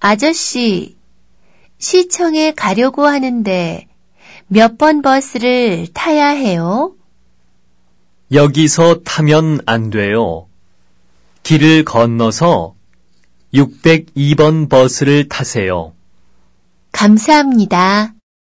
아저씨, 시청에 가려고 하는데 몇 번 버스를 타야 해요? 여기서 타면 안 돼요. 길을 건너서 602번 버스를 타세요. 감사합니다.